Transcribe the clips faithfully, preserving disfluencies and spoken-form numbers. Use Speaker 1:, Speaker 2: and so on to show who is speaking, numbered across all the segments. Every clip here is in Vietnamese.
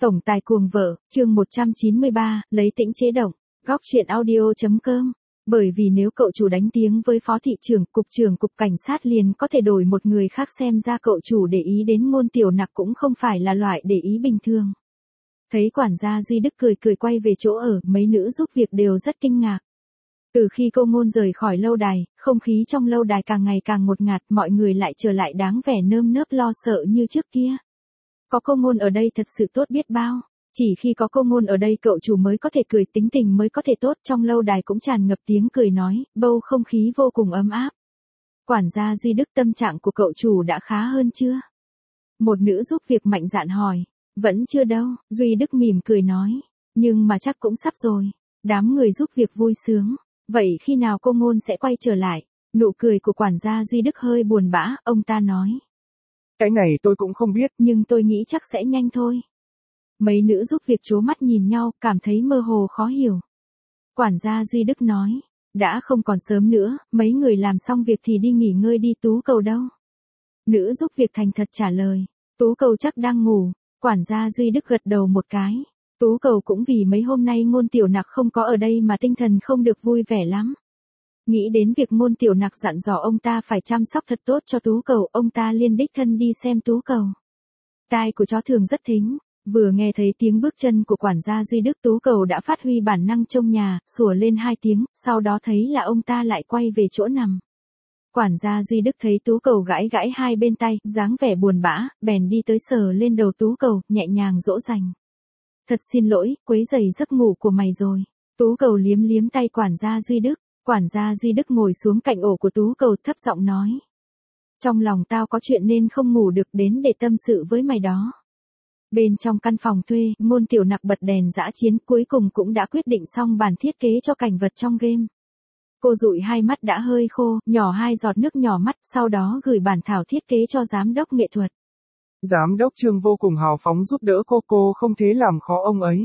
Speaker 1: Tổng tài cuồng vợ, chương một trăm chín mươi ba, lấy tĩnh chế động, góc truyện audio.com. Bởi vì nếu cậu chủ đánh tiếng với phó thị trưởng, cục trưởng cục cảnh sát liền có thể đổi một người khác, xem ra cậu chủ để ý đến Ngôn Tiểu Nặc cũng không phải là loại để ý bình thường. Thấy quản gia Duy Đức cười cười quay về chỗ ở, mấy nữ giúp việc đều rất kinh ngạc. Từ khi cô Ngôn rời khỏi lâu đài, không khí trong lâu đài càng ngày càng ngột ngạt, mọi người lại trở lại đáng vẻ nơm nớp lo sợ như trước kia. Có cô Ngôn ở đây thật sự tốt biết bao. Chỉ khi có cô Ngôn ở đây cậu chủ mới có thể cười, tính tình mới có thể tốt. Trong lâu đài cũng tràn ngập tiếng cười nói, bầu không khí vô cùng ấm áp. Quản gia Duy Đức, tâm trạng của cậu chủ đã khá hơn chưa? Một nữ giúp việc mạnh dạn hỏi. Vẫn chưa đâu, Duy Đức mỉm cười nói. Nhưng mà chắc cũng sắp rồi. Đám người giúp việc vui sướng. Vậy khi nào cô Ngôn sẽ quay trở lại? Nụ cười của quản gia Duy Đức hơi buồn bã, ông ta nói.
Speaker 2: Cái này tôi cũng không biết.
Speaker 1: Nhưng tôi nghĩ chắc sẽ nhanh thôi. Mấy nữ giúp việc trố mắt nhìn nhau, cảm thấy mơ hồ khó hiểu. Quản gia Duy Đức nói. Đã không còn sớm nữa, mấy người làm xong việc thì đi nghỉ ngơi đi. Tú Cầu đâu? Nữ giúp việc thành thật trả lời. Tú Cầu chắc đang ngủ. Quản gia Duy Đức gật đầu một cái. Tú Cầu cũng vì mấy hôm nay Ngôn Tiểu Nặc không có ở đây mà tinh thần không được vui vẻ lắm. Nghĩ đến việc Ngôn Tiểu Nặc dặn dò ông ta phải chăm sóc thật tốt cho Tú Cầu, ông ta liên đích thân đi xem Tú Cầu. Tai của chó thường rất thính, vừa nghe thấy tiếng bước chân của quản gia Duy Đức, Tú Cầu đã phát huy bản năng trông nhà, sủa lên hai tiếng, sau đó thấy là ông ta lại quay về chỗ nằm. Quản gia Duy Đức thấy Tú Cầu gãi gãi hai bên tay, dáng vẻ buồn bã, bèn đi tới sờ lên đầu Tú Cầu, nhẹ nhàng dỗ dành. Thật xin lỗi, quấy rầy giấc ngủ của mày rồi. Tú Cầu liếm liếm tay quản gia Duy Đức. Quản gia Duy Đức ngồi xuống cạnh ổ của Tú Cầu, thấp giọng nói. Trong lòng tao có chuyện nên không ngủ được, đến để tâm sự với mày đó. Bên trong căn phòng thuê, Ngôn Tiểu Nặc bật đèn dã chiến, cuối cùng cũng đã quyết định xong bản thiết kế cho cảnh vật trong game. Cô dụi hai mắt đã hơi khô, nhỏ hai giọt nước nhỏ mắt, sau đó gửi bản thảo thiết kế cho giám đốc nghệ thuật.
Speaker 2: Giám đốc Trương vô cùng hào phóng giúp đỡ cô, cô không thế làm khó ông ấy.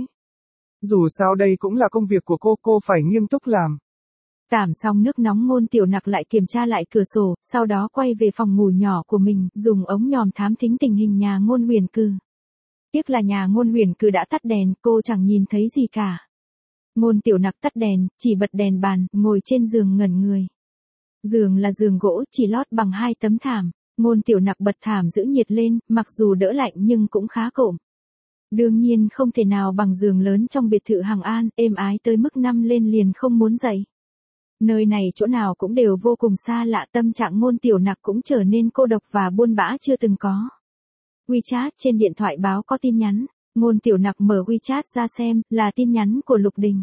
Speaker 2: Dù sao đây cũng là công việc của cô, cô phải nghiêm túc làm.
Speaker 1: Tảm xong nước nóng, Ngôn Tiểu Nặc lại kiểm tra lại cửa sổ, sau đó quay về phòng ngủ nhỏ của mình, dùng ống nhòm thám thính tình hình nhà Ngôn Huyền Cừ. Tiếc là nhà Ngôn Huyền Cừ đã tắt đèn, cô chẳng nhìn thấy gì cả. Ngôn Tiểu Nặc tắt đèn, chỉ bật đèn bàn, ngồi trên giường ngẩn người. Giường là giường gỗ, chỉ lót bằng hai tấm thảm. Ngôn Tiểu Nặc bật thảm giữ nhiệt lên, mặc dù đỡ lạnh nhưng cũng khá cộm. Đương nhiên không thể nào bằng giường lớn trong biệt thự Hằng An, êm ái tới mức nằm lên liền không muốn dậy. Nơi này chỗ nào cũng đều vô cùng xa lạ, tâm trạng Ngôn Tiểu Nặc cũng trở nên cô độc và buồn bã chưa từng có. WeChat trên điện thoại báo có tin nhắn, Ngôn Tiểu Nặc mở WeChat ra xem, là tin nhắn của Lục Đình.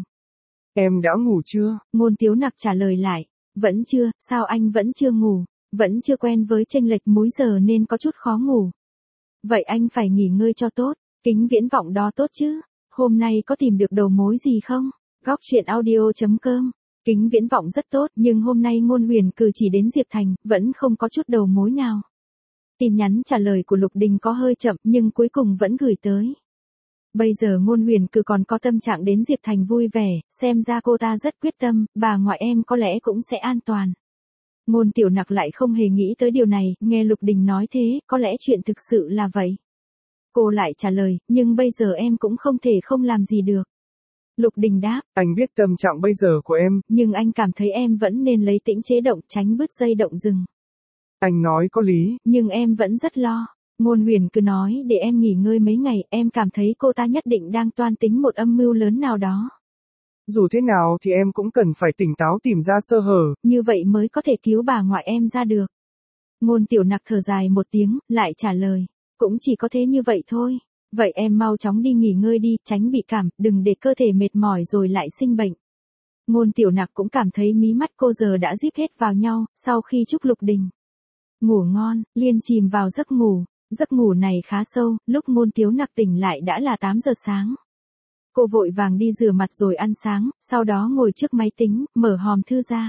Speaker 2: Em đã ngủ chưa?
Speaker 1: Ngôn Tiểu Nặc trả lời lại, vẫn chưa, sao anh vẫn chưa ngủ, vẫn chưa quen với chênh lệch múi giờ nên có chút khó ngủ. Vậy anh phải nghỉ ngơi cho tốt, Kính Viễn Vọng đó tốt chứ, hôm nay có tìm được đầu mối gì không? Góc truyện audio.com. Kính Viễn Vọng rất tốt, nhưng hôm nay Ngôn Huyền Cừ chỉ đến Diệp Thành, vẫn không có chút đầu mối nào. Tin nhắn trả lời của Lục Đình có hơi chậm nhưng cuối cùng vẫn gửi tới. Bây giờ Ngôn Huyền Cừ còn có tâm trạng đến Diệp Thành vui vẻ, xem ra cô ta rất quyết tâm, bà ngoại em có lẽ cũng sẽ an toàn. Ngôn Tiểu Nặc lại không hề nghĩ tới điều này, nghe Lục Đình nói thế, có lẽ chuyện thực sự là vậy. Cô lại trả lời, nhưng bây giờ em cũng không thể không làm gì được. Lục Đình đáp,
Speaker 2: anh biết tâm trạng bây giờ của em,
Speaker 1: nhưng anh cảm thấy em vẫn nên lấy tĩnh chế động, tránh bứt dây động rừng.
Speaker 2: Anh nói có lý,
Speaker 1: nhưng em vẫn rất lo. Ngôn Huyền cứ nói để em nghỉ ngơi mấy ngày, em cảm thấy cô ta nhất định đang toan tính một âm mưu lớn nào đó.
Speaker 2: Dù thế nào thì em cũng cần phải tỉnh táo tìm ra sơ hở,
Speaker 1: như vậy mới có thể cứu bà ngoại em ra được. Ngôn Tiểu Nặc thở dài một tiếng, lại trả lời, cũng chỉ có thế như vậy thôi. Vậy em mau chóng đi nghỉ ngơi đi, tránh bị cảm, đừng để cơ thể mệt mỏi rồi lại sinh bệnh. Ngôn Tiểu Nặc cũng cảm thấy mí mắt cô giờ đã díp hết vào nhau, sau khi chúc Lục Đình ngủ ngon, liền chìm vào giấc ngủ. Giấc ngủ này khá sâu, lúc Ngôn Tiểu Nặc tỉnh lại đã là tám giờ sáng. Cô vội vàng đi rửa mặt rồi ăn sáng, sau đó ngồi trước máy tính, mở hòm thư ra.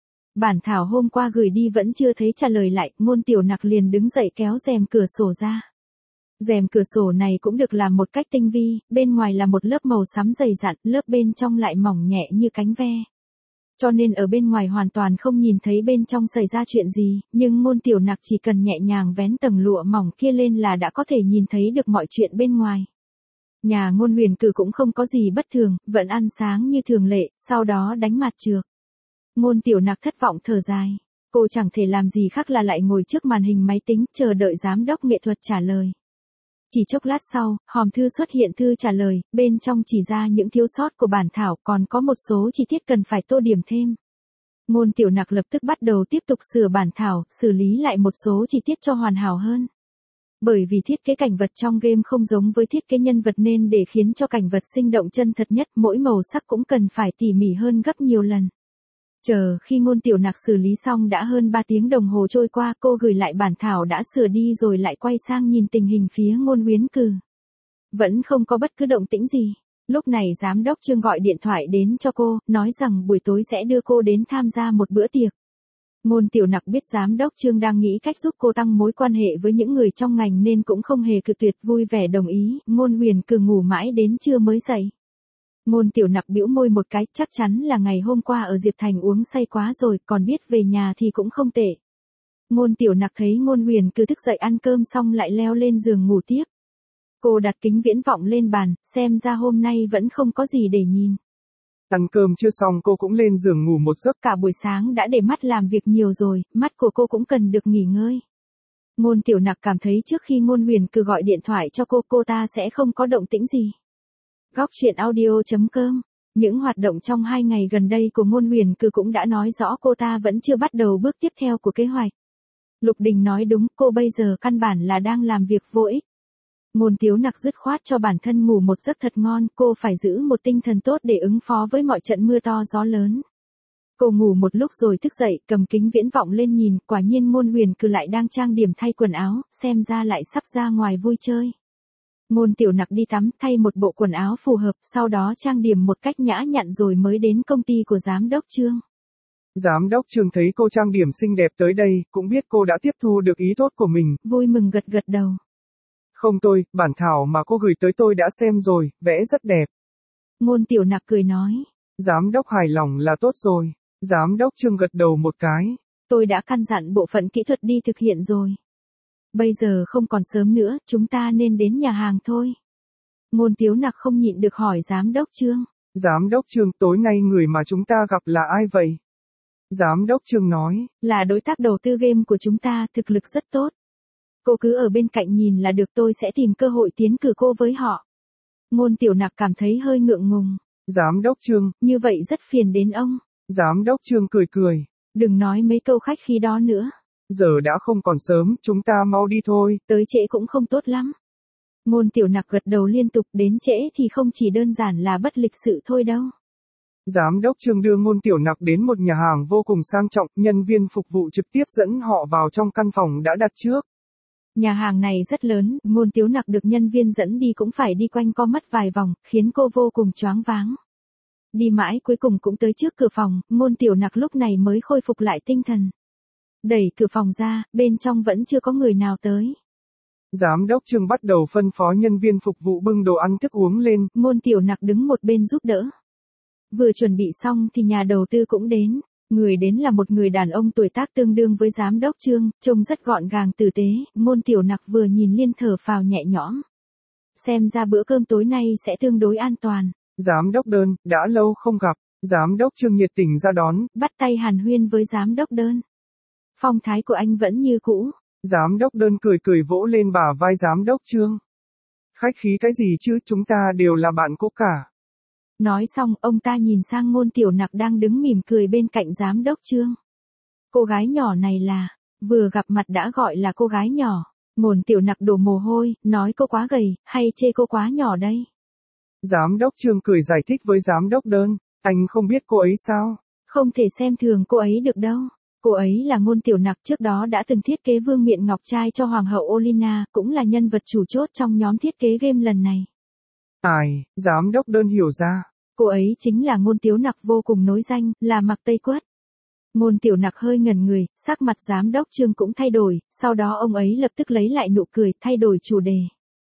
Speaker 1: Bản thảo hôm qua gửi đi vẫn chưa thấy trả lời lại, Ngôn Tiểu Nặc liền đứng dậy kéo rèm cửa sổ ra. Rèm cửa sổ này cũng được làm một cách tinh vi, bên ngoài là một lớp màu xám dày dặn, lớp bên trong lại mỏng nhẹ như cánh ve. Cho nên ở bên ngoài hoàn toàn không nhìn thấy bên trong xảy ra chuyện gì, nhưng Ngôn Tiểu Nặc chỉ cần nhẹ nhàng vén tầng lụa mỏng kia lên là đã có thể nhìn thấy được mọi chuyện bên ngoài. Nhà Ngôn Huyền Cử cũng không có gì bất thường, vẫn ăn sáng như thường lệ, sau đó đánh mặt trược. Ngôn Tiểu Nặc thất vọng thở dài. Cô chẳng thể làm gì khác là lại ngồi trước màn hình máy tính chờ đợi giám đốc nghệ thuật trả lời. Chỉ chốc lát sau, hòm thư xuất hiện thư trả lời, bên trong chỉ ra những thiếu sót của bản thảo, còn có một số chi tiết cần phải tô điểm thêm. Ngôn Tiểu Nặc lập tức bắt đầu tiếp tục sửa bản thảo, xử lý lại một số chi tiết cho hoàn hảo hơn. Bởi vì thiết kế cảnh vật trong game không giống với thiết kế nhân vật nên để khiến cho cảnh vật sinh động chân thật nhất, mỗi màu sắc cũng cần phải tỉ mỉ hơn gấp nhiều lần. Chờ khi Ngôn Tiểu Nặc xử lý xong đã hơn ba tiếng đồng hồ trôi qua, cô gửi lại bản thảo đã sửa đi rồi lại quay sang nhìn tình hình phía Ngôn Huyến Cử. Vẫn không có bất cứ động tĩnh gì. Lúc này giám đốc Trương gọi điện thoại đến cho cô, nói rằng buổi tối sẽ đưa cô đến tham gia một bữa tiệc. Ngôn Tiểu Nặc biết giám đốc Trương đang nghĩ cách giúp cô tăng mối quan hệ với những người trong ngành nên cũng không hề cự tuyệt, vui vẻ đồng ý. Ngôn Huyền Cử ngủ mãi đến trưa mới dậy. Ngôn Tiểu Nặc bĩu môi một cái, chắc chắn là ngày hôm qua ở Diệp Thành uống say quá rồi, còn biết về nhà thì cũng không tệ. Ngôn Tiểu Nặc thấy Ngôn Huyền Cử thức dậy ăn cơm xong lại leo lên giường ngủ tiếp. Cô đặt kính viễn vọng lên bàn, xem ra hôm nay vẫn không có gì để nhìn.
Speaker 2: Ăn cơm chưa xong cô cũng lên giường ngủ một giấc.
Speaker 1: Cả buổi sáng đã để mắt làm việc nhiều rồi, mắt của cô cũng cần được nghỉ ngơi. Ngôn Tiểu Nặc cảm thấy trước khi Ngôn Huyền Cử gọi điện thoại cho cô, cô ta sẽ không có động tĩnh gì. Góc truyện audio chấm com. Những hoạt động trong hai ngày gần đây của Ngôn Huyền Cử cũng đã nói rõ cô ta vẫn chưa bắt đầu bước tiếp theo của kế hoạch. Lục Đình nói đúng, cô bây giờ căn bản là đang làm việc vô ích. Ngôn Tiểu Nặc dứt khoát cho bản thân ngủ một giấc thật ngon, cô phải giữ một tinh thần tốt để ứng phó với mọi trận mưa to gió lớn. Cô ngủ một lúc rồi thức dậy, cầm kính viễn vọng lên nhìn, quả nhiên Ngôn Huyền Cử lại đang trang điểm thay quần áo, xem ra lại sắp ra ngoài vui chơi. Ngôn Tiểu Nặc đi tắm, thay một bộ quần áo phù hợp, sau đó trang điểm một cách nhã nhặn rồi mới đến công ty của giám đốc Trương.
Speaker 2: Giám đốc Trương thấy cô trang điểm xinh đẹp tới đây, cũng biết cô đã tiếp thu được ý tốt của mình.
Speaker 1: Vui mừng gật gật đầu.
Speaker 2: Không tôi, bản thảo mà cô gửi tới tôi đã xem rồi, vẽ rất đẹp.
Speaker 1: Ngôn Tiểu Nặc cười nói.
Speaker 2: Giám đốc hài lòng là tốt rồi. Giám đốc Trương gật đầu một cái.
Speaker 1: Tôi đã căn dặn bộ phận kỹ thuật đi thực hiện rồi. Bây giờ không còn sớm nữa, chúng ta nên đến nhà hàng thôi. Ngôn Tiểu Nặc không nhịn được hỏi giám đốc Trương.
Speaker 2: Giám đốc Trương, tối nay người mà chúng ta gặp là ai vậy? Giám đốc Trương nói.
Speaker 1: Là đối tác đầu tư game của chúng ta, thực lực rất tốt. Cô cứ ở bên cạnh nhìn là được, tôi sẽ tìm cơ hội tiến cử cô với họ. Ngôn Tiểu Nặc cảm thấy hơi ngượng ngùng.
Speaker 2: Giám đốc Trương.
Speaker 1: Như vậy rất phiền đến ông.
Speaker 2: Giám đốc Trương cười cười.
Speaker 1: Đừng nói mấy câu khách khí đó nữa.
Speaker 2: Giờ đã không còn sớm, chúng ta mau đi thôi.
Speaker 1: Tới trễ cũng không tốt lắm. Ngôn Tiểu Nặc gật đầu liên tục, đến trễ thì không chỉ đơn giản là bất lịch sự thôi đâu.
Speaker 2: Giám đốc Trương đưa Ngôn Tiểu Nặc đến một nhà hàng vô cùng sang trọng, nhân viên phục vụ trực tiếp dẫn họ vào trong căn phòng đã đặt trước.
Speaker 1: Nhà hàng này rất lớn, Ngôn Tiểu Nặc được nhân viên dẫn đi cũng phải đi quanh co mất vài vòng, khiến cô vô cùng choáng váng. Đi mãi cuối cùng cũng tới trước cửa phòng, Ngôn Tiểu Nặc lúc này mới khôi phục lại tinh thần. Đẩy cửa phòng ra, bên trong vẫn chưa có người nào tới.
Speaker 2: Giám đốc Trương bắt đầu phân phó nhân viên phục vụ bưng đồ ăn thức uống lên.
Speaker 1: Ngôn Tiểu Nặc đứng một bên giúp đỡ. Vừa chuẩn bị xong thì nhà đầu tư cũng đến. Người đến là một người đàn ông tuổi tác tương đương với giám đốc Trương, trông rất gọn gàng tử tế. Ngôn Tiểu Nặc vừa nhìn liên thở phào nhẹ nhõm. Xem ra bữa cơm tối nay sẽ tương đối an toàn.
Speaker 2: Giám đốc Đơn, đã lâu không gặp. Giám đốc Trương nhiệt tình ra đón.
Speaker 1: Bắt tay hàn huyên với giám đốc Đơn. Phong thái của anh vẫn như cũ.
Speaker 2: Giám đốc Đơn cười cười vỗ lên bả vai giám đốc Trương. Khách khí cái gì chứ, chúng ta đều là bạn cũ cả.
Speaker 1: Nói xong, ông ta nhìn sang Ngôn Tiểu Nặc đang đứng mỉm cười bên cạnh giám đốc Trương. Cô gái nhỏ này là, vừa gặp mặt đã gọi là cô gái nhỏ. Ngôn Tiểu Nặc đổ mồ hôi, nói cô quá gầy, hay chê cô quá nhỏ đây.
Speaker 2: Giám đốc Trương cười giải thích với giám đốc Đơn, anh không biết cô ấy sao?
Speaker 1: Không thể xem thường cô ấy được đâu. Cô ấy là Ngôn Tiểu Nặc, trước đó đã từng thiết kế vương miện ngọc trai cho Hoàng hậu Olina, cũng là nhân vật chủ chốt trong nhóm thiết kế game lần này.
Speaker 2: Ai, giám đốc Đơn hiểu ra.
Speaker 1: Cô ấy chính là Ngôn Tiểu Nặc vô cùng nối danh, là Mặc Tây Quất. Ngôn Tiểu Nặc hơi ngẩn người, sắc mặt giám đốc Trương cũng thay đổi, sau đó ông ấy lập tức lấy lại nụ cười, thay đổi chủ đề.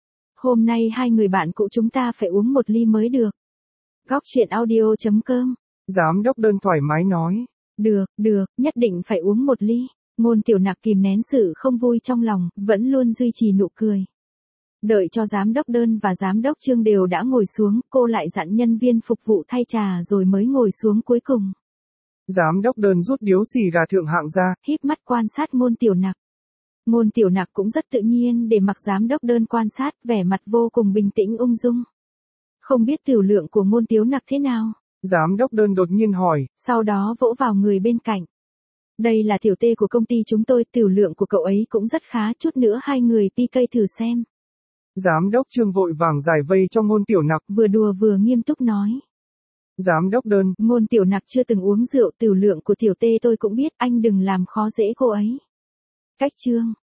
Speaker 1: Hôm nay hai người bạn cũ chúng ta phải uống một ly mới được. Góc truyện audio chấm com.
Speaker 2: Giám đốc Đơn thoải mái nói.
Speaker 1: Được, được, nhất định phải uống một ly. Ngôn Tiểu Nặc kìm nén sự không vui trong lòng, vẫn luôn duy trì nụ cười. Đợi cho giám đốc Đơn và giám đốc Trương đều đã ngồi xuống, cô lại dặn nhân viên phục vụ thay trà rồi mới ngồi xuống cuối cùng.
Speaker 2: Giám đốc Đơn rút điếu xì gà thượng hạng ra,
Speaker 1: híp mắt quan sát Ngôn Tiểu Nặc. Ngôn Tiểu Nặc cũng rất tự nhiên để mặc giám đốc Đơn quan sát, vẻ mặt vô cùng bình tĩnh ung dung. Không biết tiểu lượng của Ngôn Tiểu Nặc thế nào?
Speaker 2: Giám đốc Đơn đột nhiên hỏi.
Speaker 1: Sau đó vỗ vào người bên cạnh. Đây là tiểu tê của công ty chúng tôi, tiểu lượng của cậu ấy cũng rất khá, chút nữa hai người pê ca thử xem.
Speaker 2: Giám đốc Trương vội vàng giải vây cho Ngôn Tiểu Nặc,
Speaker 1: vừa đùa vừa nghiêm túc nói.
Speaker 2: Giám đốc Đơn,
Speaker 1: Ngôn Tiểu Nặc chưa từng uống rượu, tiểu lượng của tiểu tê tôi cũng biết, anh đừng làm khó dễ cô ấy. Cách Trương.